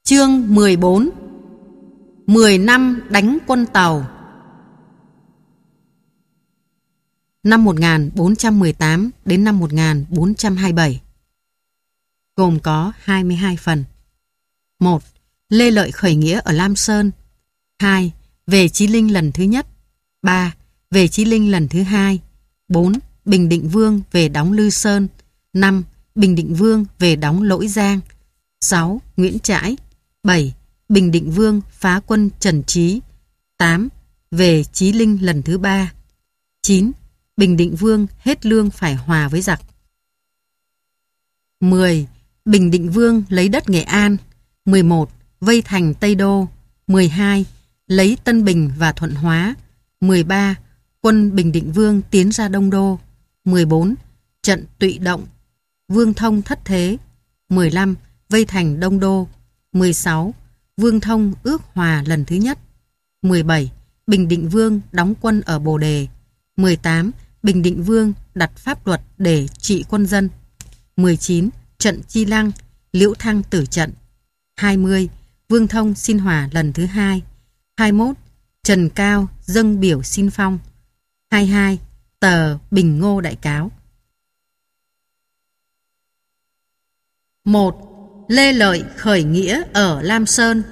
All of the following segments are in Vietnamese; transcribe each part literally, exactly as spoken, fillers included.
Chương mười bốn. mười năm đánh quân Tàu. Năm một nghìn bốn trăm mười tám đến năm một nghìn bốn trăm hai mươi bảy. Gồm có hai mươi hai phần. một. Lê Lợi khởi nghĩa ở Lam Sơn. hai. Về Chí Linh lần thứ nhất. ba. Về Chí Linh lần thứ hai. bốn. Bình Định Vương về đóng Lư Sơn. năm. Bình Định Vương về đóng Lỗi Giang. sáu. Nguyễn Trãi. bảy. Bình Định Vương phá quân Trần Trí. tám. Về Chí Linh lần thứ ba. chín. Bình Định Vương hết lương phải hòa với giặc. mười. Bình Định Vương lấy đất Nghệ An. mười một. Vây thành Tây Đô. mười hai. Lấy Tân Bình và Thuận Hóa. mười ba. Quân Bình Định Vương tiến ra Đông Đô. mười bốn. Trận Tụy Động. Vương Thông thất thế. mười lăm. Vây thành Đông Đô. mười sáu. Vương Thông ước hòa lần thứ nhất. mười bảy. Bình Định Vương đóng quân ở Bồ Đề. mười tám. Bình Định Vương đặt pháp luật để trị quân dân. mười chín. Trận Chi Lăng, Liễu Thăng tử trận. hai mươi. Vương Thông xin hòa lần thứ hai. hai mươi mốt. Trần Cao dâng biểu xin phong. hai mươi hai. Tờ Bình Ngô đại cáo. một. Lê Lợi khởi nghĩa ở Lam Sơn.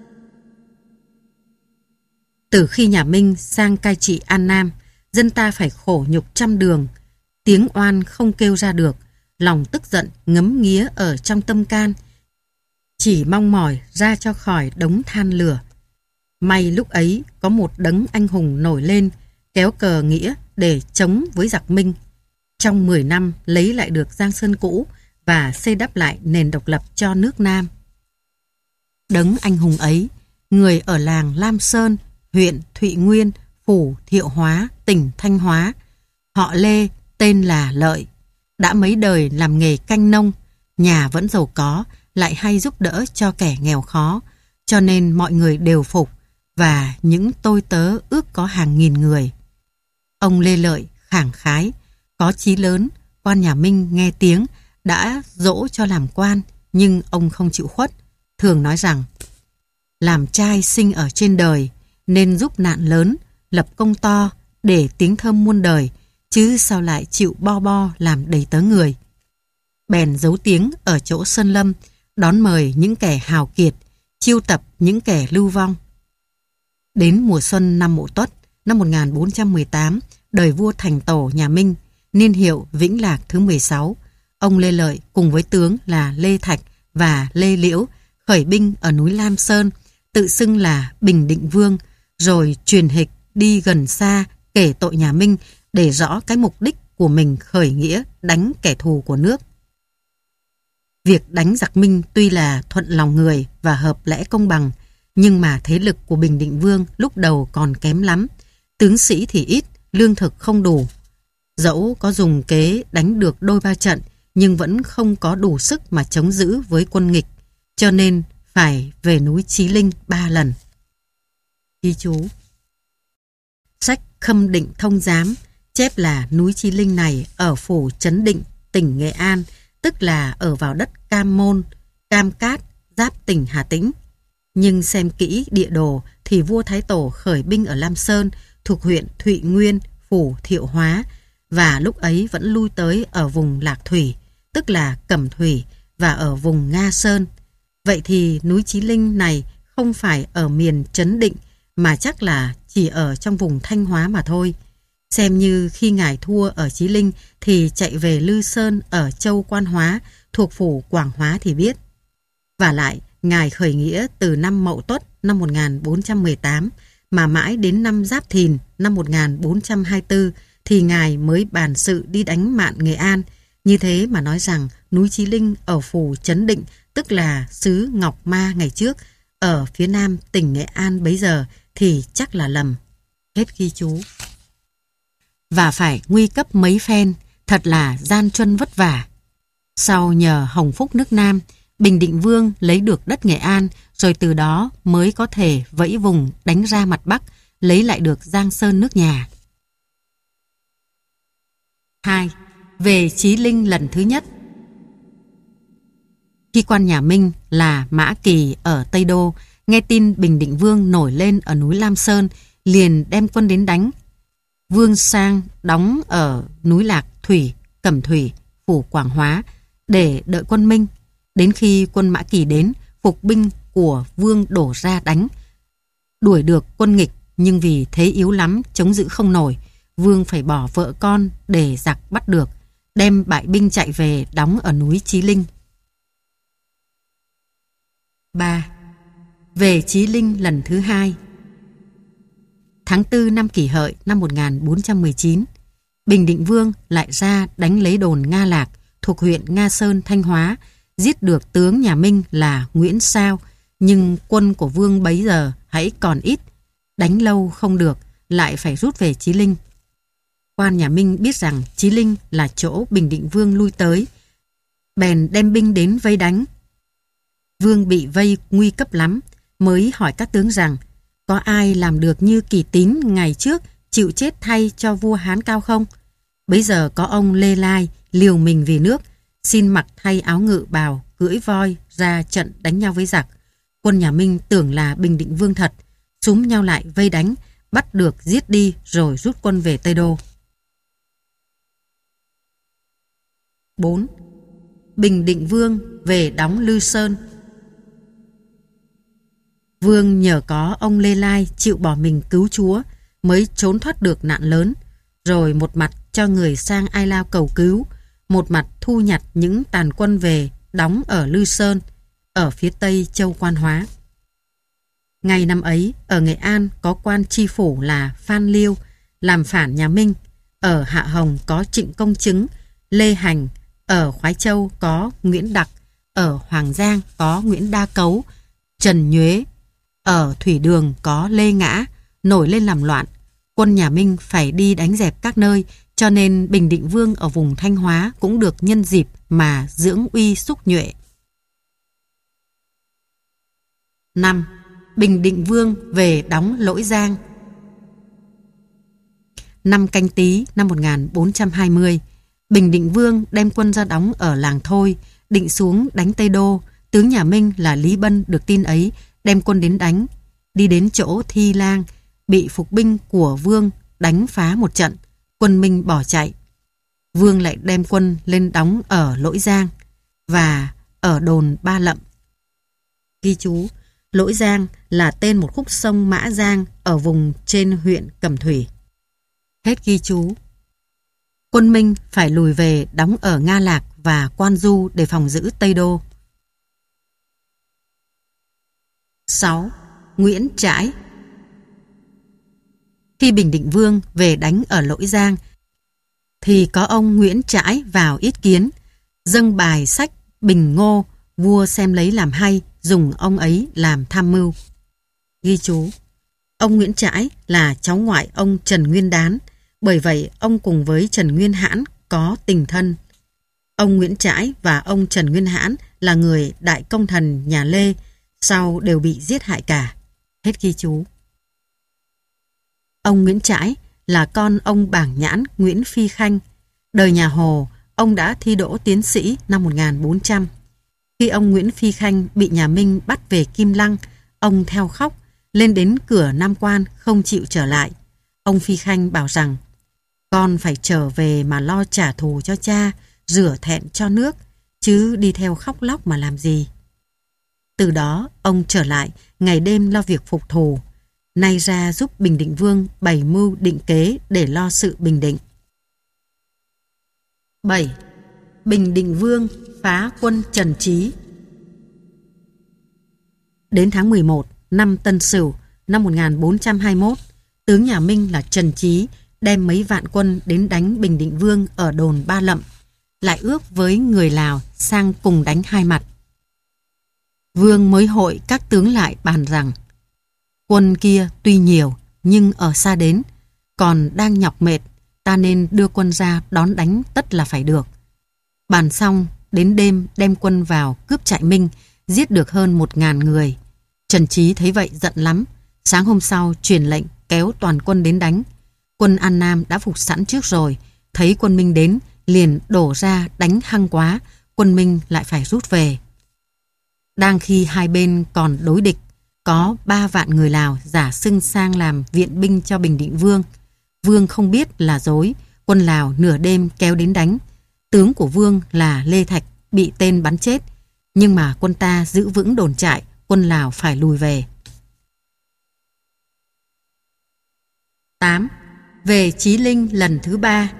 Từ khi nhà Minh sang cai trị An Nam, dân ta phải khổ nhục trăm đường, tiếng oan không kêu ra được, lòng tức giận ngấm nghía ở trong tâm can, chỉ mong mỏi ra cho khỏi đống than lửa. May lúc ấy có một đấng anh hùng nổi lên, kéo cờ nghĩa để chống với giặc Minh. Trong mười năm lấy lại được Giang Sơn cũ và xây đắp lại nền độc lập cho nước Nam. Đấng anh hùng ấy, người ở làng Lam Sơn, huyện Thụy Nguyên, phủ Thiệu Hóa, tỉnh Thanh Hóa. Họ Lê, tên là Lợi. Đã mấy đời làm nghề canh nông, nhà vẫn giàu có, lại hay giúp đỡ cho kẻ nghèo khó, cho nên mọi người đều phục, và những tôi tớ ước có hàng nghìn người. Ông Lê Lợi khẳng khái, có chí lớn, quan nhà Minh nghe tiếng, đã dỗ cho làm quan, nhưng ông không chịu khuất, thường nói rằng làm trai sinh ở trên đời, nên giúp nạn lớn, lập công to, để tiếng thơm muôn đời, chứ sao lại chịu bo bo làm đầy tớ người. Bèn giấu tiếng ở chỗ Sơn Lâm, đón mời những kẻ hào kiệt, chiêu tập những kẻ lưu vong. Đến mùa xuân năm Mậu Tuất, năm một nghìn bốn trăm mười tám, đời vua Thành Tổ nhà Minh, niên hiệu Vĩnh Lạc thứ mười sáu, ông Lê Lợi cùng với tướng là Lê Thạch và Lê Liễu khởi binh ở núi Lam Sơn, tự xưng là Bình Định Vương, rồi truyền hịch đi gần xa kể tội nhà Minh để rõ cái mục đích của mình khởi nghĩa đánh kẻ thù của nước. Việc đánh giặc Minh tuy là thuận lòng người và hợp lẽ công bằng, nhưng mà thế lực của Bình Định Vương lúc đầu còn kém lắm, tướng sĩ thì ít, lương thực không đủ. Dẫu có dùng kế đánh được đôi ba trận, nhưng vẫn không có đủ sức mà chống giữ với quân nghịch, cho nên phải về núi Chí Linh ba lần. Ghi chú: sách Khâm Định Thông Giám chép là núi Chí Linh này ở phủ Trấn Định, tỉnh Nghệ An, tức là ở vào đất Cam Môn, Cam Cát, giáp tỉnh Hà Tĩnh. Nhưng xem kỹ địa đồ thì vua Thái Tổ khởi binh ở Lam Sơn, thuộc huyện Thụy Nguyên, phủ Thiệu Hóa, và lúc ấy vẫn lui tới ở vùng Lạc Thủy, tức là Cẩm Thủy, và ở vùng Nga Sơn. Vậy thì núi Chí Linh này không phải ở miền Trấn Định, mà chắc là chỉ ở trong vùng Thanh Hóa mà thôi. Xem như khi ngài thua ở Chí Linh thì chạy về Lư Sơn ở châu Quan Hóa, thuộc phủ Quảng Hóa thì biết. Và lại, ngài khởi nghĩa từ năm Mậu Tuất năm một nghìn bốn trăm mười tám, mà mãi đến năm Giáp Thìn năm một nghìn bốn trăm hai mươi tư thì ngài mới bàn sự đi đánh Mạn Nghệ An. Như thế mà nói rằng núi Chí Linh ở phủ Trấn Định, tức là xứ Ngọc Ma ngày trước, ở phía nam tỉnh Nghệ An bấy giờ, thì chắc là lầm. Hết ghi chú. Và phải nguy cấp mấy phen, thật là gian truân vất vả. Sau nhờ hồng phúc nước Nam, Bình Định Vương lấy được đất Nghệ An, rồi từ đó mới có thể vẫy vùng đánh ra mặt Bắc, lấy lại được Giang Sơn nước nhà. hai. Về Chí Linh lần thứ nhất. Khi quan nhà Minh là Mã Kỳ ở Tây Đô nghe tin Bình Định Vương nổi lên ở núi Lam Sơn, liền đem quân đến đánh. Vương sang đóng ở núi Lạc Thủy, Cẩm Thủy, phủ Quảng Hóa để đợi quân Minh. Đến khi quân Mã Kỳ đến, phục binh của Vương đổ ra đánh, đuổi được quân nghịch, nhưng vì thế yếu lắm, chống giữ không nổi, Vương phải bỏ vợ con để giặc bắt được, đem bại binh chạy về đóng ở núi Chí Linh. ba. Về Chí Linh lần thứ hai. Tháng tư năm Kỷ Hợi năm một nghìn bốn trăm mười chín, Bình Định Vương lại ra đánh lấy đồn Nga Lạc thuộc huyện Nga Sơn, Thanh Hóa, giết được tướng nhà Minh là Nguyễn Sao, nhưng quân của Vương bấy giờ hãy còn ít, đánh lâu không được, lại phải rút về Chí Linh. Quan nhà Minh biết rằng Chí Linh là chỗ Bình Định Vương lui tới, bèn đem binh đến vây đánh. Vương bị vây nguy cấp lắm, mới hỏi các tướng rằng có ai làm được như Kỳ Tín ngày trước chịu chết thay cho vua Hán Cao không? Bấy giờ có ông Lê Lai liều mình vì nước, xin mặc thay áo ngự bào, cưỡi voi ra trận đánh nhau với giặc. Quân nhà Minh tưởng là Bình Định Vương thật, xúm nhau lại vây đánh, bắt được giết đi rồi rút quân về Tây Đô. bốn. Bình Định Vương về đóng Lư Sơn. Vương nhờ có ông Lê Lai chịu bỏ mình cứu chúa mới trốn thoát được nạn lớn, rồi một mặt cho người sang Ai Lao cầu cứu, một mặt thu nhặt những tàn quân về đóng ở Lư Sơn, ở phía tây châu Quan Hóa. Ngày năm ấy, ở Nghệ An có quan tri phủ là Phan Liêu làm phản nhà Minh, ở Hạ Hồng có Trịnh Công Chứng, Lê Hành, ở Khoái Châu có Nguyễn Đặc, ở Hoàng Giang có Nguyễn Đa Cấu, Trần Nhuế, ở Thủy Đường có Lê Ngã, nổi lên làm loạn. Quân nhà Minh phải đi đánh dẹp các nơi, cho nên Bình Định Vương ở vùng Thanh Hóa cũng được nhân dịp mà dưỡng uy xúc nhuệ. năm. Bình Định Vương về đóng Lỗi Giang. Năm Canh Tý năm một nghìn bốn trăm hai mươi, Bình Định Vương đem quân ra đóng ở Làng Thôi, định xuống đánh Tây Đô. Tướng nhà Minh là Lý Bân được tin ấy, đem quân đến đánh. Đi đến chỗ Thi Lang, bị phục binh của Vương đánh phá một trận, quân Minh bỏ chạy. Vương lại đem quân lên đóng ở Lỗi Giang và ở đồn Ba Lậm. Ghi chú: Lỗi Giang là tên một khúc sông Mã Giang ở vùng trên huyện Cẩm Thủy. Hết ghi chú. Quân Minh phải lùi về đóng ở Nga Lạc và Quan Du để phòng giữ Tây Đô. sáu. Nguyễn Trãi. Khi Bình Định Vương về đánh ở Lỗi Giang, thì có ông Nguyễn Trãi vào yết kiến, dâng bài sách Bình Ngô, vua xem lấy làm hay, dùng ông ấy làm tham mưu. Ghi chú: Ông Nguyễn Trãi là cháu ngoại ông Trần Nguyên Đán, bởi vậy ông cùng với Trần Nguyên Hãn có tình thân. Ông Nguyễn Trãi và ông Trần Nguyên Hãn là người đại công thần nhà Lê, sau đều bị giết hại cả. Hết ghi chú. Ông Nguyễn Trãi là con ông Bảng Nhãn Nguyễn Phi Khanh. Đời nhà Hồ, ông đã thi đỗ tiến sĩ năm một nghìn bốn trăm. Khi ông Nguyễn Phi Khanh bị nhà Minh bắt về Kim Lăng, ông theo khóc, lên đến cửa Nam Quan không chịu trở lại. Ông Phi Khanh bảo rằng: con phải trở về mà lo trả thù cho cha, rửa thẹn cho nước, chứ đi theo khóc lóc mà làm gì. Từ đó ông trở lại, ngày đêm lo việc phục thù, nay ra giúp Bình Định Vương bày mưu định kế để lo sự bình định. bảy. Bình Định Vương phá quân Trần Trí. Đến tháng mười một năm Tân Sửu năm một nghìn bốn trăm hai mươi mốt, tướng nhà Minh là Trần Trí đem mấy vạn quân đến đánh Bình Định Vương ở đồn Ba Lậm, lại ước với người Lào sang cùng đánh hai mặt. Vương mới hội các tướng lại bàn rằng: quân kia tuy nhiều nhưng ở xa đến, còn đang nhọc mệt, ta nên đưa quân ra đón đánh tất là phải được. Bàn xong, đến đêm đem quân vào cướp trại Minh, giết được hơn một ngàn người. Trần Trí thấy vậy giận lắm, sáng hôm sau truyền lệnh kéo toàn quân đến đánh. Quân An Nam đã phục sẵn trước rồi, thấy quân Minh đến liền đổ ra đánh hăng quá, quân Minh lại phải rút về. Đang khi hai bên còn đối địch, có ba vạn người Lào giả xưng sang làm viện binh cho Bình Định Vương. Vương không biết là dối, quân Lào nửa đêm kéo đến đánh. Tướng của Vương là Lê Thạch bị tên bắn chết, nhưng mà quân ta giữ vững đồn trại, quân Lào phải lùi về. tám. Về Chí Linh lần thứ ba.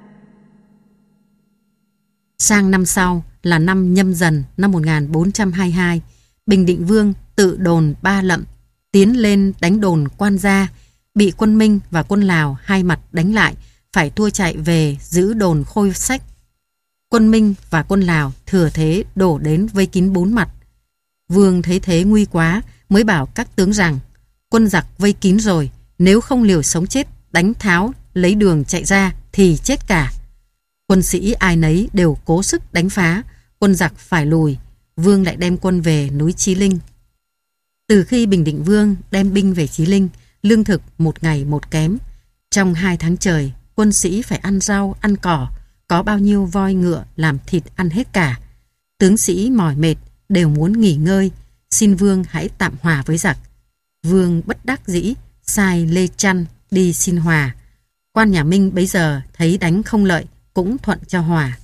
Sang năm sau là năm Nhâm Dần năm một nghìn bốn trăm hai mươi hai, Bình Định Vương tự đồn Ba Lậm tiến lên đánh đồn Quan Gia, bị quân Minh và quân Lào hai mặt đánh lại, phải thua chạy về giữ đồn Khôi Sách. Quân Minh và quân Lào thừa thế đổ đến vây kín bốn mặt. Vương thấy thế nguy quá, mới bảo các tướng rằng quân giặc vây kín rồi, nếu không liều sống chết đánh tháo lấy đường chạy ra thì chết cả. Quân sĩ ai nấy đều cố sức đánh phá, quân giặc phải lùi. Vương lại đem quân về núi Chí Linh. Từ khi Bình Định Vương đem binh về Chí Linh, lương thực một ngày một kém. Trong hai tháng trời, quân sĩ phải ăn rau, ăn cỏ, có bao nhiêu voi ngựa làm thịt ăn hết cả. Tướng sĩ mỏi mệt, đều muốn nghỉ ngơi, xin Vương hãy tạm hòa với giặc. Vương bất đắc dĩ, sai Lê Trăn đi xin hòa. Quan nhà Minh bấy giờ thấy đánh không lợi, cũng thuận cho hòa.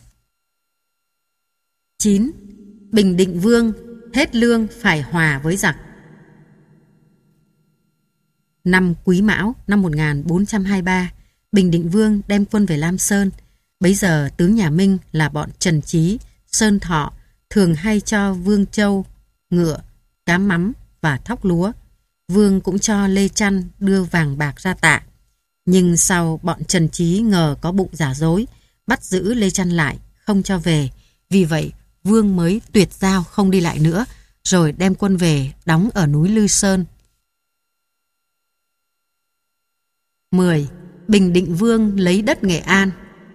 chín. Bình Định Vương hết lương phải hòa với giặc. Năm Quý Mão năm một nghìn bốn trăm hai mươi ba, Bình Định Vương đem quân về Lam Sơn. Bấy giờ tướng nhà Minh là bọn Trần Chí, Sơn Thọ thường hay cho Vương Châu ngựa, cá mắm và thóc lúa. Vương cũng cho Lê Trăn đưa vàng bạc ra tạ. Nhưng sau bọn Trần Chí ngờ có bụng giả dối, bắt giữ Lê Trăn lại, không cho về. Vì vậy Vương mới tuyệt giao không đi lại nữa, rồi đem quân về đóng ở núi Lư Sơn. mười. Bình Định Vương lấy đất Nghệ An.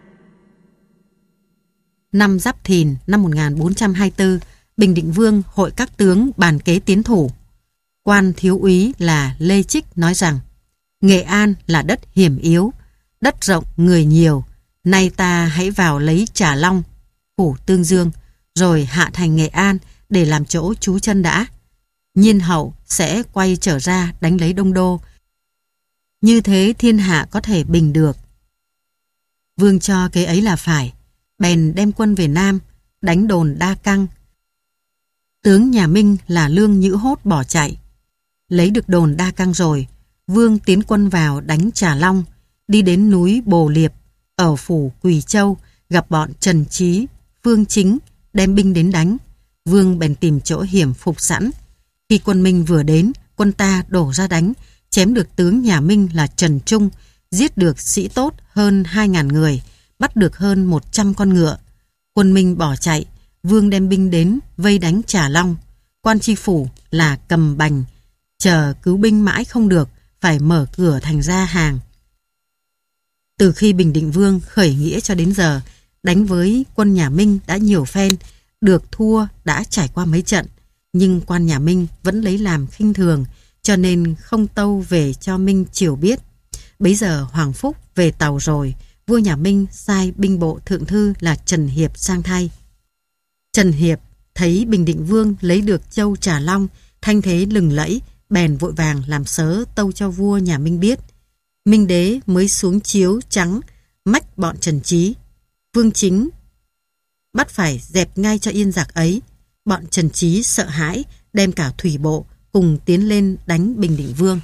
Năm Giáp Thìn năm một nghìn bốn trăm hai mươi tư, Bình Định Vương hội các tướng bàn kế tiến thủ. Quan thiếu úy là Lê Trích nói rằng Nghệ An là đất hiểm yếu, đất rộng người nhiều, nay ta hãy vào lấy Trà Long, phủ Tương Dương, rồi hạ thành Nghệ An để làm chỗ trú chân đã. Nhiên hậu sẽ quay trở ra đánh lấy Đông Đô. Như thế thiên hạ có thể bình được. Vương cho kế ấy là phải, bèn đem quân về Nam, đánh đồn Đa Căng. Tướng nhà Minh là Lương Nhữ Hốt bỏ chạy. Lấy được đồn Đa Căng rồi, Vương tiến quân vào đánh Trà Long, đi đến núi Bồ Liệp, ở phủ Quỳ Châu, gặp bọn Trần Chí, Phương Chính, đem binh đến đánh. Vương bèn tìm chỗ hiểm phục sẵn. Khi quân Minh vừa đến, quân ta đổ ra đánh, chém được tướng nhà Minh là Trần Trung, giết được sĩ tốt hơn hai ngàn người, bắt được hơn một trăm con ngựa. Quân Minh bỏ chạy, Vương đem binh đến vây đánh Trà Long. Quan tri phủ là Cầm Bành chờ cứu binh mãi không được, phải mở cửa thành ra hàng. Từ khi Bình Định Vương khởi nghĩa cho đến giờ, đánh với quân nhà Minh đã nhiều phen, được thua đã trải qua mấy trận, nhưng quan nhà Minh vẫn lấy làm khinh thường, cho nên không tâu về cho Minh Triều biết. Bấy giờ Hoàng Phúc về Tàu rồi, vua nhà Minh sai binh bộ thượng thư là Trần Hiệp sang thay. Trần Hiệp thấy Bình Định Vương lấy được châu Trà Long, thanh thế lừng lẫy, bèn vội vàng làm sớ tâu cho vua nhà Minh biết. Minh đế mới xuống chiếu trắng mách bọn Trần Chí. Vương Chính bắt phải dẹp ngay cho yên giặc ấy. Bọn Trần Chí sợ hãi, đem cả thủy bộ cùng tiến lên đánh Bình Định Vương.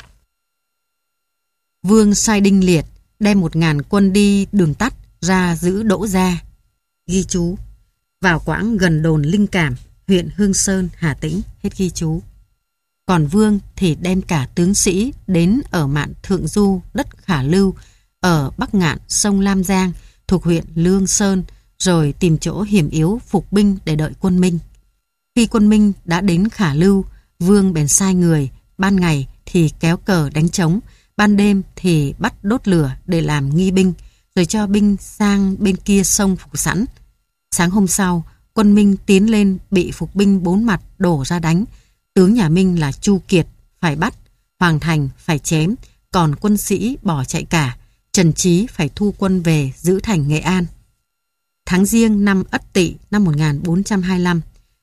Vương sai Đinh Liệt đem một ngàn quân đi đường tắt ra giữ Đỗ Gia. Ghi chú: vào quãng gần đồn Linh Cảm, huyện Hương Sơn, Hà Tĩnh. Hết ghi chú. Còn Vương thì đem cả tướng sĩ đến ở mạn Thượng Du, đất Khả Lưu, ở Bắc Ngạn, sông Lam Giang, thuộc huyện Lương Sơn, rồi tìm chỗ hiểm yếu phục binh để đợi quân Minh. Khi quân Minh đã đến Khả Lưu, Vương bèn sai người, ban ngày thì kéo cờ đánh trống, ban đêm thì bắt đốt lửa để làm nghi binh, rồi cho binh sang bên kia sông phục sẵn. Sáng hôm sau, quân Minh tiến lên bị phục binh bốn mặt đổ ra đánh. Tướng nhà Minh là Chu Kiệt phải bắt, Hoàng Thành phải chém, còn quân sĩ bỏ chạy cả. Trần Chí phải thu quân về giữ thành Nghệ An. Tháng Giêng năm Ất Tỵ năm một nghìn bốn trăm hai mươi lăm,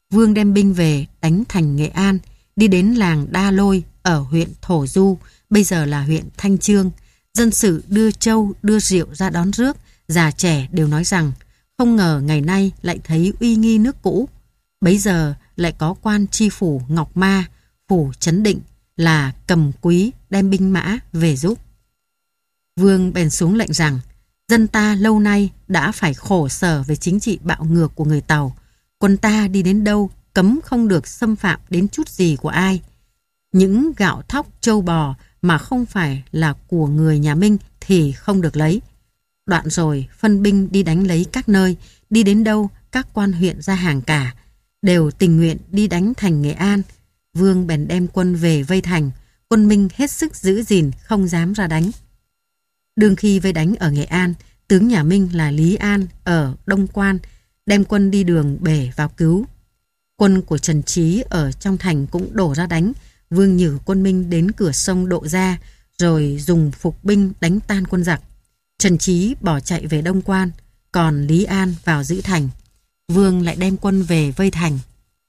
Vương đem binh về đánh thành Nghệ An, đi đến làng Đa Lôi ở huyện Thổ Du, bây giờ là huyện Thanh Chương. Dân sự đưa trâu, đưa rượu ra đón rước, già trẻ đều nói rằng không ngờ ngày nay lại thấy uy nghi nước cũ. Bấy giờ lại có quan tri phủ Ngọc Ma, phủ Trấn Định là Cầm Quý đem binh mã về giúp. Vương bèn xuống lệnh rằng dân ta lâu nay đã phải khổ sở về chính trị bạo ngược của người Tàu. Quân ta đi đến đâu cấm không được xâm phạm đến chút gì của ai. Những gạo thóc trâu bò mà không phải là của người nhà Minh thì không được lấy. Đoạn rồi phân binh đi đánh lấy các nơi, đi đến đâu các quan huyện ra hàng cả, đều tình nguyện đi đánh thành Nghệ An. Vương bèn đem quân về vây thành, quân Minh hết sức giữ gìn không dám ra đánh. Đương khi vây đánh ở Nghệ An, tướng nhà Minh là Lý An ở Đông Quan đem quân đi đường bể vào cứu. Quân của Trần Trí ở trong thành cũng đổ ra đánh. Vương nhử quân Minh đến cửa sông Độ Ra, rồi dùng phục binh đánh tan quân giặc. Trần Trí bỏ chạy về Đông Quan, còn Lý An vào giữ thành. Vương lại đem quân về vây thành.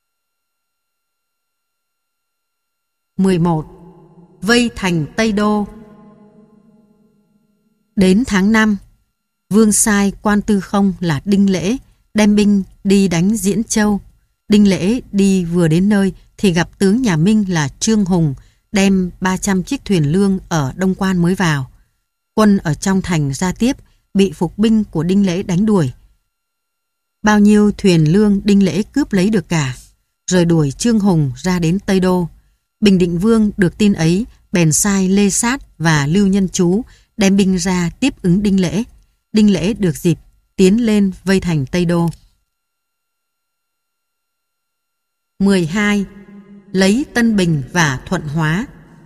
mười một. Vây thành Tây Đô. Đến tháng năm, Vương sai quan tư không là Đinh Lễ đem binh đi đánh Diễn Châu. Đinh Lễ đi vừa đến nơi thì gặp tướng nhà Minh là Trương Hùng đem ba trăm chiếc thuyền lương ở Đông Quan mới vào. Quân ở trong thành ra tiếp, bị phục binh của Đinh Lễ đánh đuổi. Bao nhiêu thuyền lương Đinh Lễ cướp lấy được cả, rồi đuổi Trương Hùng ra đến Tây Đô. Bình Định Vương được tin ấy, bèn sai Lê Sát và Lưu Nhân Chú đem binh ra tiếp ứng Đinh Lễ. Đinh Lễ được dịp tiến lên vây thành Tây Đô. mười hai. Lấy Tân Bình và Thuận Hóa.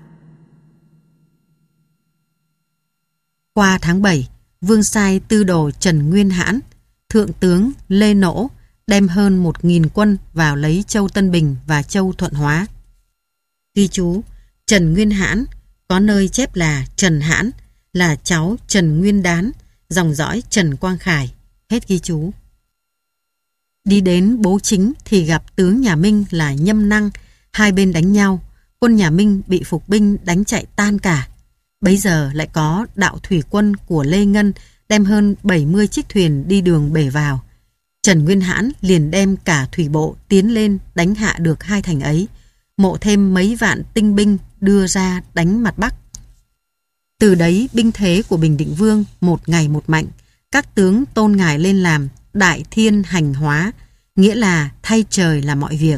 Qua tháng bảy, Vương sai tư đồ Trần Nguyên Hãn, thượng tướng Lê Nỗ đem hơn một nghìn quân vào lấy châu Tân Bình và châu Thuận Hóa. Ghi chú, Trần Nguyên Hãn có nơi chép là Trần Hãn, là cháu Trần Nguyên Đán, dòng dõi Trần Quang Khải. Hết ghi chú. Đi đến Bố Chính thì gặp tướng nhà Minh là Nhâm Năng, hai bên đánh nhau, quân nhà Minh bị phục binh đánh chạy tan cả. Bấy giờ lại có đạo thủy quân của Lê Ngân đem hơn bảy mươi chiếc thuyền đi đường bể vào. Trần Nguyên Hãn liền đem cả thủy bộ tiến lên đánh hạ được hai thành ấy, mộ thêm mấy vạn tinh binh đưa ra đánh mặt Bắc. Từ đấy binh thế của Bình Định Vương một ngày một mạnh, các tướng tôn ngài lên làm Đại Thiên Hành Hóa, nghĩa là thay trời làm mọi việc.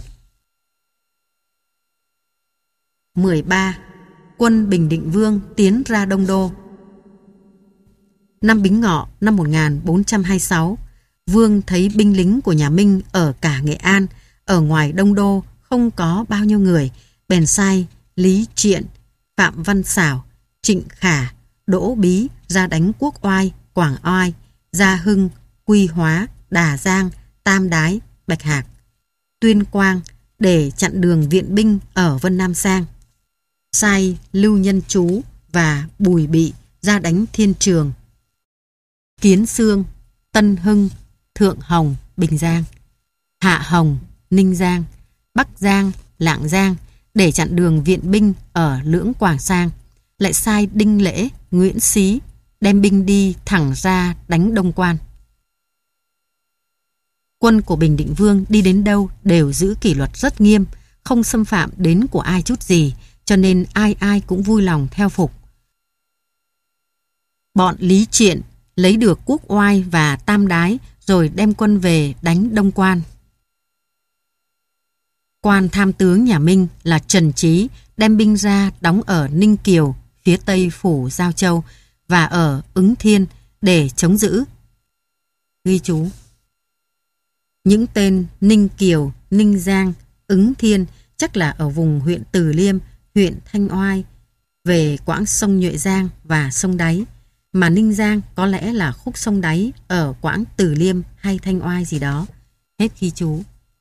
mười ba. Quân Bình Định Vương tiến ra Đông Đô. Năm Bính Ngọ năm một nghìn bốn trăm hai mươi sáu, Vương thấy binh lính của nhà Minh ở cả Nghệ An, ở ngoài Đông Đô không có bao nhiêu người, bèn sai Lý Triện, Phạm Văn Xảo, Trịnh Khả, Đỗ Bí ra đánh Quốc Oai, Quảng Oai, Gia Hưng, Quy Hóa, Đà Giang, Tam Đái, Bạch Hạc, Tuyên Quang để chặn đường viện binh ở Vân Nam Sang. Sai Lưu Nhân Chú và Bùi Bị ra đánh Thiên Trường, Kiến Xương, Tân Hưng, Thượng Hồng, Bình Giang, Hạ Hồng, Ninh Giang, Bắc Giang, Lạng Giang để chặn đường viện binh ở Lưỡng Quảng Sang. Lại sai Đinh Lễ, Nguyễn Xí đem binh đi thẳng ra đánh Đông Quan. Quân của Bình Định Vương đi đến đâu đều giữ kỷ luật rất nghiêm, không xâm phạm đến của ai chút gì, cho nên ai ai cũng vui lòng theo phục. Bọn Lý Triện lấy được Quốc Oai và Tam Đái rồi đem quân về đánh Đông Quan. Quan tham tướng nhà Minh là Trần Trí đem binh ra đóng ở Ninh Kiều, phía tây phủ Giao Châu và ở Ứng Thiên để chống giữ. Ghi chú, những tên Ninh Kiều, Ninh Giang, Ứng Thiên chắc là ở vùng huyện Từ Liêm, huyện Thanh Oai, về quãng sông Nhuệ Giang và sông Đáy, mà Ninh Giang có lẽ là khúc sông Đáy ở quãng Từ Liêm hay Thanh Oai gì đó. Hết ghi chú.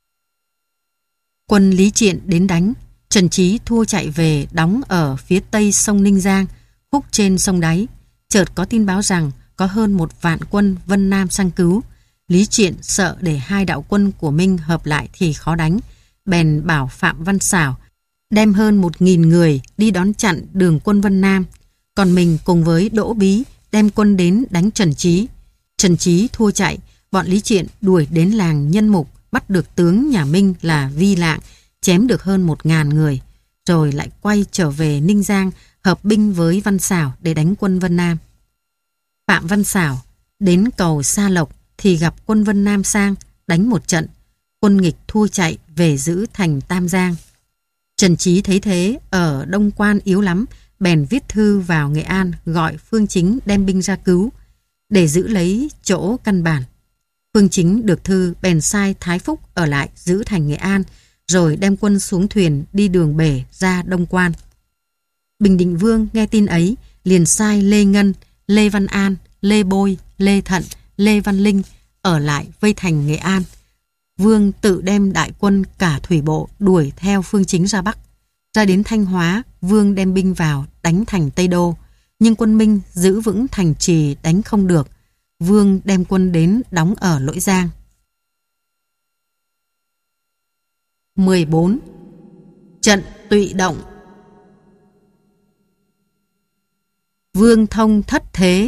Quân Lý Triện đến đánh, Trần Trí thua chạy về đóng ở phía tây sông Ninh Giang, khúc trên sông Đáy. Chợt có tin báo rằng có hơn một vạn quân Vân Nam sang cứu. Lý Triện sợ để hai đạo quân của Minh hợp lại thì khó đánh, bèn bảo Phạm Văn Xảo đem hơn một nghìn người đi đón chặn đường quân Vân Nam, còn mình cùng với Đỗ Bí đem quân đến đánh Trần Trí. Trần Trí thua chạy, bọn Lý Triện đuổi đến làng Nhân Mục, bắt được tướng nhà Minh là Vi Lạng, chém được hơn một ngàn người, rồi lại quay trở về Ninh Giang hợp binh với Văn Xảo để đánh quân Vân Nam. Phạm Văn Xảo đến cầu Sa Lộc thì gặp quân Vân Nam sang, đánh một trận, quân nghịch thua chạy về giữ thành Tam Giang. Trần Trí thấy thế ở Đông Quan yếu lắm, bèn viết thư vào Nghệ An gọi Phương Chính đem binh ra cứu, để giữ lấy chỗ căn bản. Phương Chính được thư bèn sai Thái Phúc ở lại giữ thành Nghệ An, rồi đem quân xuống thuyền đi đường bể ra Đông Quan. Bình Định Vương nghe tin ấy liền sai Lê Ngân, Lê Văn An, Lê Bôi, Lê Thận, Lê Văn Linh ở lại vây thành Nghệ An. Vương tự đem đại quân cả thủy bộ đuổi theo Phương Chính ra Bắc. Ra đến Thanh Hóa, Vương đem binh vào đánh thành Tây Đô, nhưng quân Minh giữ vững thành trì đánh không được. Vương đem quân đến đóng ở Lỗi Giang. mười bốn. Trận Tụy Động. Vương Thông thất thế.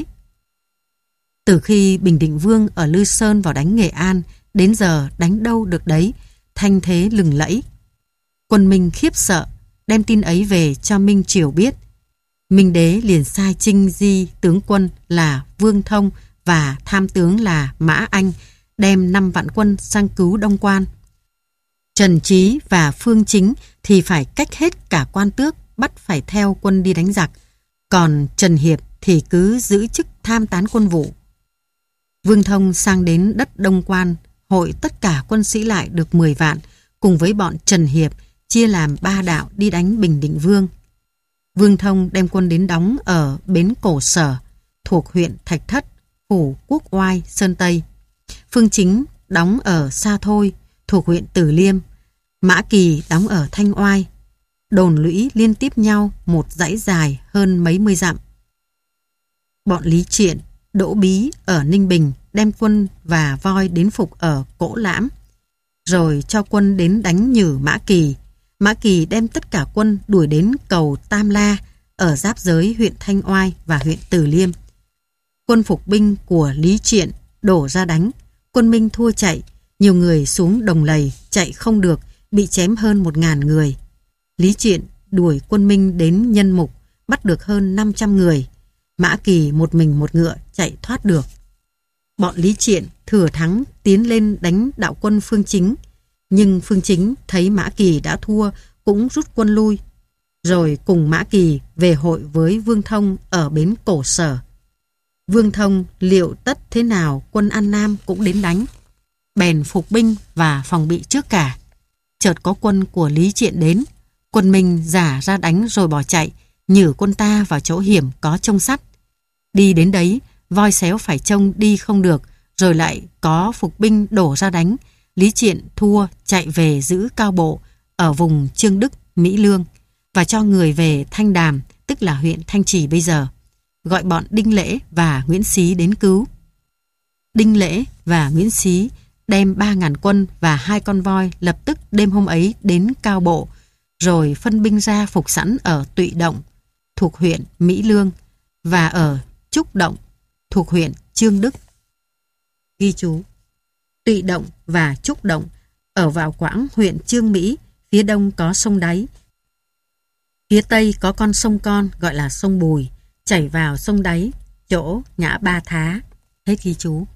Từ khi Bình Định Vương ở Lư Sơn vào đánh Nghệ An, đến giờ đánh đâu được đấy, thanh thế lừng lẫy. Quân Minh khiếp sợ, đem tin ấy về cho Minh Triều biết. Minh Đế liền sai Trinh Di tướng quân là Vương Thông và tham tướng là Mã Anh đem năm vạn quân sang cứu Đông Quan. Trần Trí và Phương Chính thì phải cách hết cả quan tước, bắt phải theo quân đi đánh giặc, còn Trần Hiệp thì cứ giữ chức tham tán quân vụ. Vương Thông sang đến đất Đông Quan, hội tất cả quân sĩ lại được mười vạn, cùng với bọn Trần Hiệp chia làm ba đạo đi đánh Bình Định Vương. Vương Thông đem quân đến đóng ở bến Cổ Sở, thuộc huyện Thạch Thất, phủ Quốc Oai, Sơn Tây. Phương Chính đóng ở Sa Thôi, thuộc huyện Tử Liêm. Mã Kỳ đóng ở Thanh Oai. Đồn lũy liên tiếp nhau một dãy dài hơn mấy mươi dặm. Bọn Lý Triện, Đỗ Bí ở Ninh Bình đem quân và voi đến phục ở Cỗ Lãm, rồi cho quân đến đánh Nhử Mã Kỳ. Mã Kỳ đem tất cả quân đuổi đến cầu Tam La ở giáp giới huyện Thanh Oai và huyện Từ Liêm. Quân phục binh của Lý Triện đổ ra đánh, quân Minh thua chạy, nhiều người xuống Đồng Lầy chạy không được, bị chém hơn một ngàn người. Lý Triện đuổi quân Minh đến Nhân Mục, bắt được hơn năm trăm người. Mã Kỳ một mình một ngựa chạy thoát được. Bọn Lý Triện thừa thắng tiến lên đánh đạo quân Phương Chính, nhưng Phương Chính thấy Mã Kỳ đã thua cũng rút quân lui, rồi cùng Mã Kỳ về hội với Vương Thông ở bến Cổ Sở. Vương Thông liệu tất thế nào quân An Nam cũng đến đánh, bèn phục binh và phòng bị trước cả. Chợt có quân của Lý Triện đến, quân Minh giả ra đánh rồi bỏ chạy, nhử quân ta vào chỗ hiểm có trông sắt. Đi đến đấy, voi xéo phải trông đi không được, rồi lại có phục binh đổ ra đánh. Lý Triện thua chạy về giữ Cao Bộ ở vùng Trương Đức, Mỹ Lương và cho người về Thanh Đàm, tức là huyện Thanh Trì bây giờ, gọi bọn Đinh Lễ và Nguyễn Xí đến cứu. Đinh Lễ và Nguyễn Xí đem ba ngàn quân và hai con voi lập tức đêm hôm ấy đến Cao Bộ, rồi phân binh ra phục sẵn ở Tụy Động, thuộc huyện Mỹ Lương, và ở Trúc Động, thuộc huyện Trương Đức. Ghi chú: Tụy Động và Trúc Động ở vào quãng huyện Trương Mỹ, phía đông có sông Đáy, phía tây có con sông con gọi là sông Bùi, chảy vào sông Đáy, chỗ ngã Ba Thá. Hết ghi chú.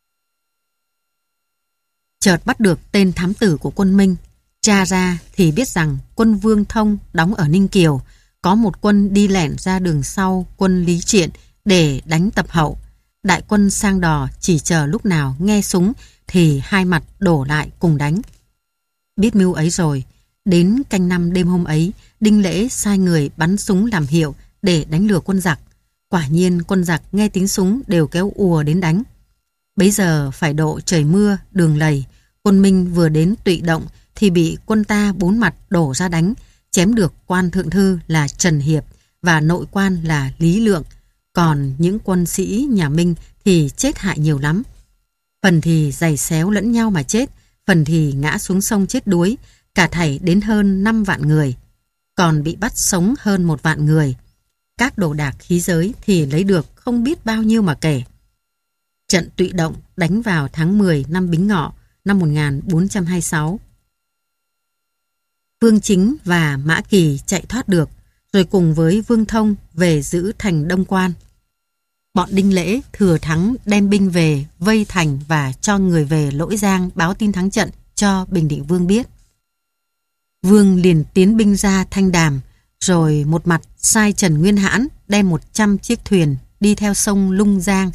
Chợt bắt được tên thám tử của quân Minh, tra ra thì biết rằng quân Vương Thông đóng ở Ninh Kiều, có một quân đi lẻn ra đường sau quân Lý Triện để đánh tập hậu. Đại quân sang đò chỉ chờ lúc nào nghe súng thì hai mặt đổ lại cùng đánh. Biết mưu ấy rồi, đến canh năm đêm hôm ấy, Đinh Lễ sai người bắn súng làm hiệu để đánh lừa quân giặc. Quả nhiên quân giặc nghe tiếng súng đều kéo ùa đến đánh. Bấy giờ phải độ trời mưa, đường lầy, quân Minh vừa đến Tụy Động thì bị quân ta bốn mặt đổ ra đánh, chém được quan thượng thư là Trần Hiệp và nội quan là Lý Lượng, còn những quân sĩ nhà Minh thì chết hại nhiều lắm. Phần thì giày xéo lẫn nhau mà chết, phần thì ngã xuống sông chết đuối, cả thảy đến hơn năm vạn người. Còn bị bắt sống hơn một vạn người. Các đồ đạc khí giới thì lấy được không biết bao nhiêu mà kể. Trận Tụy Động đánh vào tháng mười năm Bính Ngọ năm một nghìn bốn trăm hai mươi sáu. Vương Chính và Mã Kỳ chạy thoát được, rồi cùng với Vương Thông về giữ thành Đông Quan. Bọn Đinh Lễ thừa thắng đem binh về vây thành và cho người về Lỗi Giang báo tin thắng trận cho Bình Định Vương biết. Vương liền tiến binh ra Thanh Đàm, rồi một mặt sai Trần Nguyên Hãn đem một trăm chiếc thuyền đi theo sông Lung Giang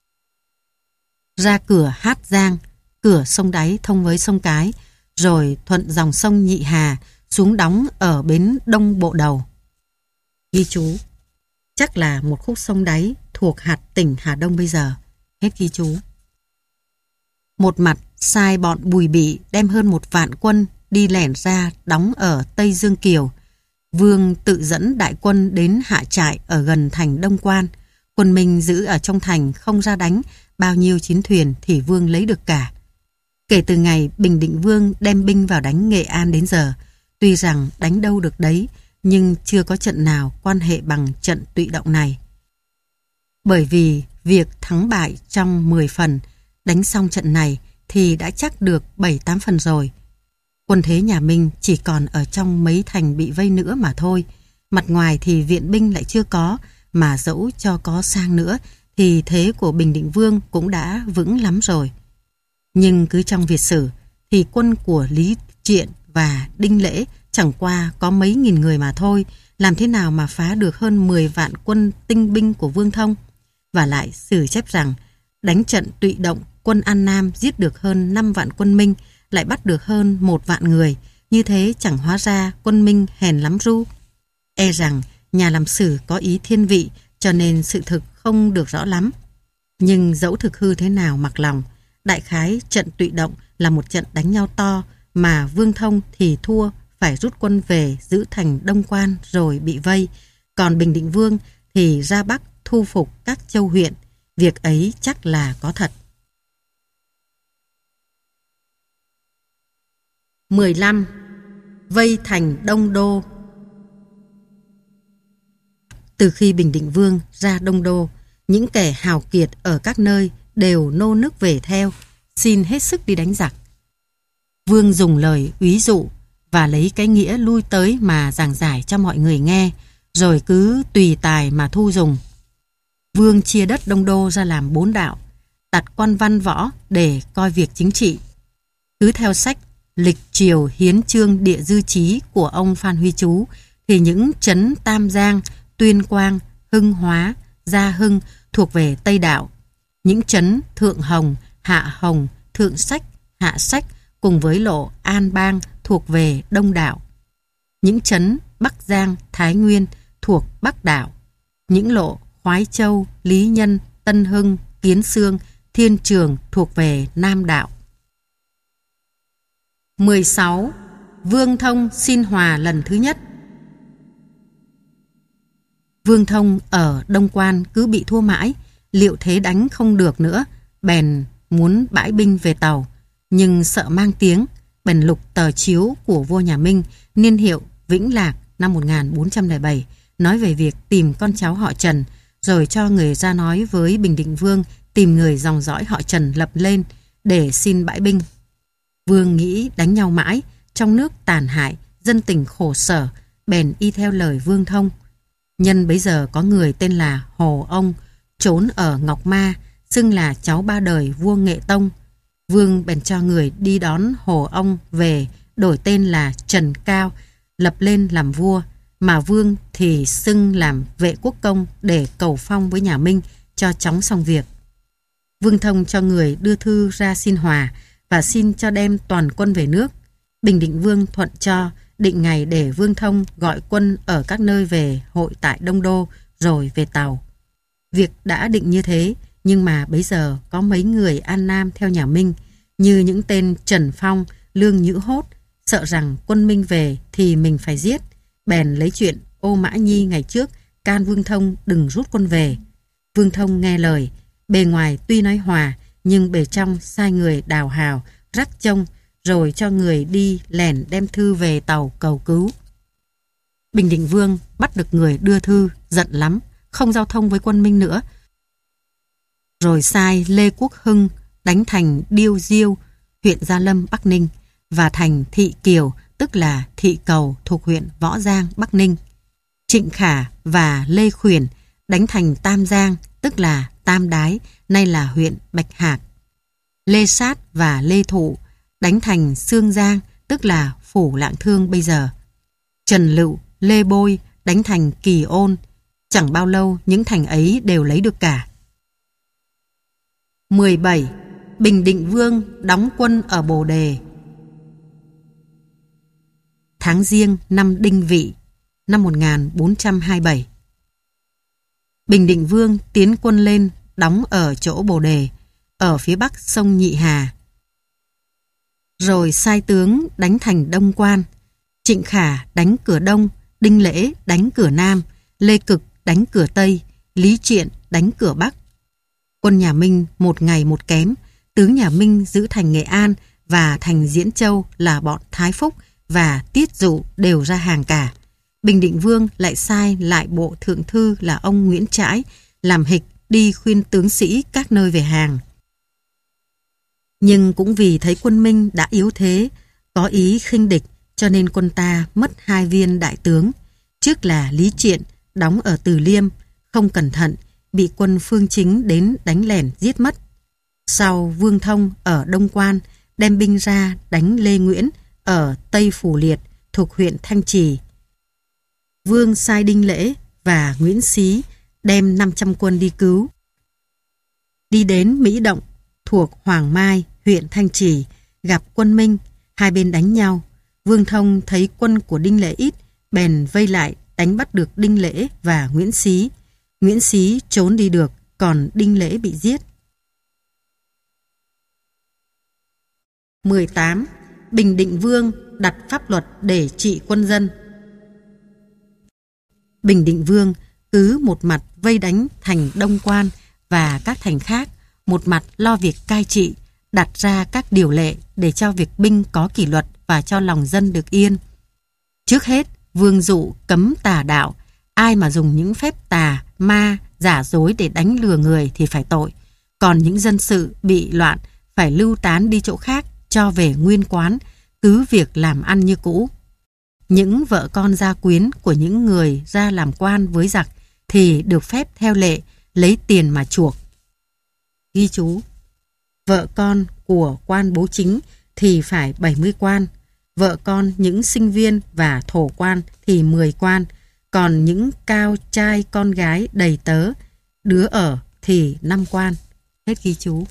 ra cửa Hát Giang, cửa sông Đáy thông với sông Cái, rồi thuận dòng sông Nhị Hà xuống đóng ở bến Đông Bộ Đầu. Ghi chú: chắc là một khúc sông Đáy thuộc hạt tỉnh Hà Đông bây giờ. Hết ghi chú. Một mặt sai bọn Bùi Bị đem hơn một vạn quân đi lẻn ra đóng ở Tây Dương Kiều. Vương tự dẫn đại quân đến hạ trại ở gần thành Đông Quan. Quân Minh giữ ở trong thành không ra đánh, bao nhiêu chiến thuyền thì Vương lấy được cả. Kể từ ngày Bình Định Vương đem binh vào đánh Nghệ An đến giờ, tuy rằng đánh đâu được đấy, nhưng chưa có trận nào quan hệ bằng trận Tụy Động này. Bởi vì việc thắng bại trong mười phần, đánh xong trận này thì đã chắc được bảy tám phần rồi. Quân thế nhà Minh chỉ còn ở trong mấy thành bị vây nữa mà thôi. Mặt ngoài thì viện binh lại chưa có, mà dẫu cho có sang nữa thì thế của Bình Định Vương cũng đã vững lắm rồi. Nhưng cứ trong Việt sử thì quân của Lý Triện và Đinh Lễ chẳng qua có mấy nghìn người mà thôi, làm thế nào mà phá được hơn mười vạn quân tinh binh của Vương Thông. Và lại sử chép rằng đánh trận Tụy Động, quân An Nam giết được hơn năm vạn quân Minh, lại bắt được hơn một vạn người. Như thế chẳng hóa ra quân Minh hèn lắm ru. E rằng nhà làm sử có ý thiên vị, cho nên sự thực không được rõ lắm. Nhưng dẫu thực hư thế nào mặc lòng, đại khái trận Tụy Động là một trận đánh nhau to, mà Vương Thông thì thua, phải rút quân về giữ thành Đông Quan rồi bị vây. Còn Bình Định Vương thì ra Bắc thu phục các châu huyện. Việc ấy chắc là có thật. mười lăm. Vây thành Đông Đô. Từ khi Bình Định Vương ra Đông Đô, những kẻ hào kiệt ở các nơi đều nô nức về theo, xin hết sức đi đánh giặc. Vương dùng lời úy dụ và lấy cái nghĩa lui tới mà giảng giải cho mọi người nghe, rồi cứ tùy tài mà thu dùng. Vương chia đất Đông Đô ra làm bốn đạo, đặt quan văn võ để coi việc chính trị. Cứ theo sách Lịch Triều Hiến Chương Địa Dư Chí của ông Phan Huy Chú, thì những trấn Tam Giang, Tuyên Quang, Hưng Hóa, Gia Hưng thuộc về Tây Đạo. Những trấn Thượng Hồng, Hạ Hồng, Thượng Sách, Hạ Sách cùng với lộ An Bang thuộc về Đông Đạo. Những trấn Bắc Giang, Thái Nguyên thuộc Bắc Đạo. Những lộ Khoái Châu, Lý Nhân, Tân Hưng, Kiến Xương, Thiên Trường thuộc về Nam Đạo. mười sáu. Vương Thông xin hòa lần thứ nhất. Vương Thông ở Đông Quan cứ bị thua mãi, liệu thế đánh không được nữa, bèn muốn bãi binh về Tàu, nhưng sợ mang tiếng, bèn lục tờ chiếu của vua nhà Minh, niên hiệu Vĩnh Lạc năm một nghìn bốn trăm lẻ bảy, nói về việc tìm con cháu họ Trần, rồi cho người ra nói với Bình Định Vương tìm người dòng dõi họ Trần lập lên để xin bãi binh. Vương nghĩ đánh nhau mãi, trong nước tàn hại, dân tình khổ sở, bèn y theo lời Vương Thông. Nhân bấy giờ có người tên là Hồ Ông, trốn ở Ngọc Ma, xưng là cháu ba đời vua Nghệ Tông. Vương bèn cho người đi đón Hồ Ông về, đổi tên là Trần Cao, lập lên làm vua, mà Vương thì xưng làm vệ quốc công để cầu phong với nhà Minh cho chóng xong việc. Vương Thông cho người đưa thư ra xin hòa và xin cho đem toàn quân về nước. Bình Định Vương thuận cho, định ngày để Vương Thông gọi quân ở các nơi về hội tại Đông Đô rồi về Tàu. Việc đã định như thế, nhưng mà bấy giờ có mấy người An Nam theo nhà Minh, như những tên Trần Phong, Lương Nhữ Hốt, sợ rằng quân Minh về thì mình phải giết, bèn lấy chuyện Ô Mã Nhi ngày trước can Vương Thông đừng rút quân về. Vương Thông nghe lời, bề ngoài tuy nói hòa, nhưng bề trong sai người đào hào, rắc trông, rồi cho người đi lèn đem thư về tàu cầu cứu. Bình Định Vương bắt được người đưa thư, giận lắm, không giao thông với quân Minh nữa. Rồi sai Lê Quốc Hưng đánh thành Điêu Diêu, huyện Gia Lâm, Bắc Ninh, và thành Thị Kiều, tức là Thị Cầu, thuộc huyện Võ Giang, Bắc Ninh. Trịnh Khả và Lê Khuyển đánh thành Tam Giang, tức là Tam Đái, nay là huyện Bạch Hạc. Lê Sát và Lê Thụ đánh thành Sương Giang, tức là Phủ Lạng Thương bây giờ. Trần Lựu, Lê Bôi đánh thành Kỳ Ôn. Chẳng bao lâu những thành ấy đều lấy được cả. mười bảy. Bình Định Vương đóng quân ở Bồ Đề. Tháng Giêng năm Đinh Vị, năm một nghìn bốn trăm hai mươi bảy. Bình Định Vương tiến quân lên đóng ở chỗ Bồ Đề, ở phía bắc sông Nhị Hà. Rồi sai tướng đánh thành Đông Quan, Trịnh Khả đánh cửa Đông, Đinh Lễ đánh cửa Nam, Lê Cực đánh cửa Tây, Lý Triện đánh cửa Bắc. Quân nhà Minh một ngày một kém, tướng nhà Minh giữ thành Nghệ An và thành Diễn Châu là bọn Thái Phúc và Tiết Dụ đều ra hàng cả. Bình Định Vương lại sai lại bộ thượng thư là ông Nguyễn Trãi làm hịch đi khuyên tướng sĩ các nơi về hàng. Nhưng cũng vì thấy quân Minh đã yếu thế, có ý khinh địch, cho nên quân ta mất hai viên đại tướng. Trước là Lý Triện đóng ở Từ Liêm, không cẩn thận bị quân Phương Chính đến đánh lẻn giết mất. Sau Vương Thông ở Đông Quan đem binh ra đánh Lê Nguyễn ở Tây Phủ Liệt thuộc huyện Thanh Trì. Vương sai Đinh Lễ và Nguyễn Xí đem năm trăm quân đi cứu. Đi đến Mỹ Động thuộc Hoàng Mai, huyện Thanh Trì, gặp quân Minh, hai bên đánh nhau. Vương Thông thấy quân của Đinh Lễ ít, bèn vây lại đánh bắt được Đinh Lễ và Nguyễn Xí. Nguyễn Xí trốn đi được, còn Đinh Lễ bị giết. mười tám. Bình Định Vương đặt pháp luật để trị quân dân. Bình Định Vương cứ một mặt vây đánh thành Đông Quan và các thành khác, một mặt lo việc cai trị, đặt ra các điều lệ để cho việc binh có kỷ luật và cho lòng dân được yên. Trước hết, Vương dụ cấm tà đạo, ai mà dùng những phép tà, ma, giả dối để đánh lừa người thì phải tội. Còn những dân sự bị loạn phải lưu tán đi chỗ khác, cho về nguyên quán, cứ việc làm ăn như cũ. Những vợ con gia quyến của những người ra làm quan với giặc thì được phép theo lệ lấy tiền mà chuộc. Ghi chú: vợ con của quan bố chính thì phải bảy mươi quan, vợ con những sinh viên và thổ quan thì mười quan, còn những cao trai con gái đầy tớ, đứa ở thì năm quan. Hết ghi chú.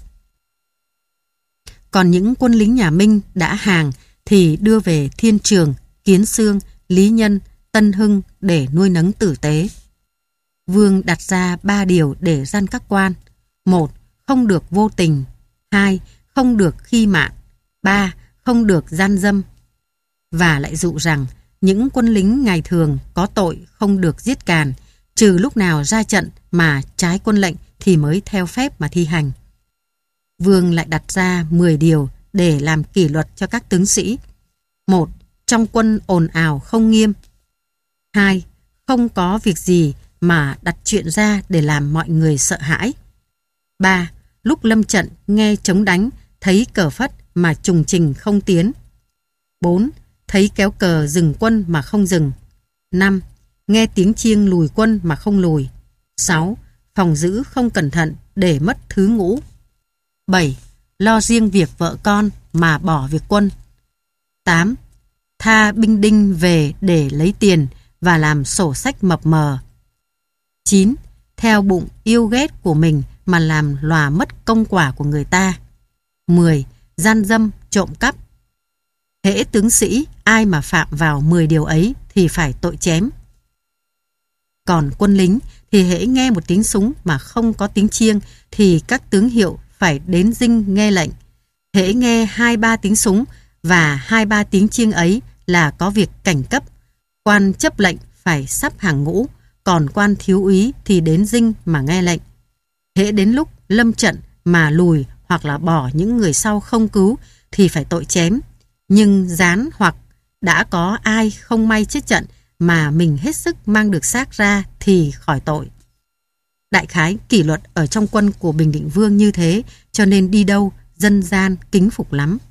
Còn những quân lính nhà Minh đã hàng thì đưa về Thiên Trường, Kiến Xương, Lý Nhân, Tân Hưng để nuôi nấng tử tế. Vương đặt ra ba điều để gian các quan. Một, không được vô tình. Hai, không được khi mạn. Ba, không được gian dâm. Và lại dụ rằng những quân lính ngày thường có tội không được giết càn, trừ lúc nào ra trận mà trái quân lệnh thì mới theo phép mà thi hành. Vương lại đặt ra mười điều để làm kỷ luật cho các tướng sĩ. Một, trong quân ồn ào không nghiêm. Hai, không có việc gì mà đặt chuyện ra để làm mọi người sợ hãi. Ba, lúc lâm trận nghe trống đánh, thấy cờ phất mà trùng trình không tiến. Bốn, thấy kéo cờ dừng quân mà không dừng. Năm, nghe tiếng chiêng lùi quân mà không lùi. Sáu, phòng giữ không cẩn thận để mất thứ ngũ. Bảy, lo riêng việc vợ con mà bỏ việc quân. Tám, tha binh đinh về để lấy tiền và làm sổ sách mập mờ. Chín, theo bụng yêu ghét của mình mà làm lòa mất công quả của người ta. Mười, gian dâm, trộm cắp. Hễ tướng sĩ ai mà phạm vào mười điều ấy thì phải tội chém. Còn quân lính thì hễ nghe một tiếng súng mà không có tiếng chiêng thì các tướng hiệu phải đến dinh nghe lệnh. Hễ nghe hai ba tiếng súng và hai ba tiếng chiêng ấy là có việc cảnh cấp. Quan chấp lệnh phải sắp hàng ngũ, còn quan thiếu úy thì đến dinh mà nghe lệnh. Hễ đến lúc lâm trận mà lùi hoặc là bỏ những người sau không cứu thì phải tội chém. Nhưng gián hoặc đã có ai không may chết trận mà mình hết sức mang được xác ra thì khỏi tội. Đại khái kỷ luật ở trong quân của Bình Định Vương như thế, cho nên đi đâu dân gian kính phục lắm.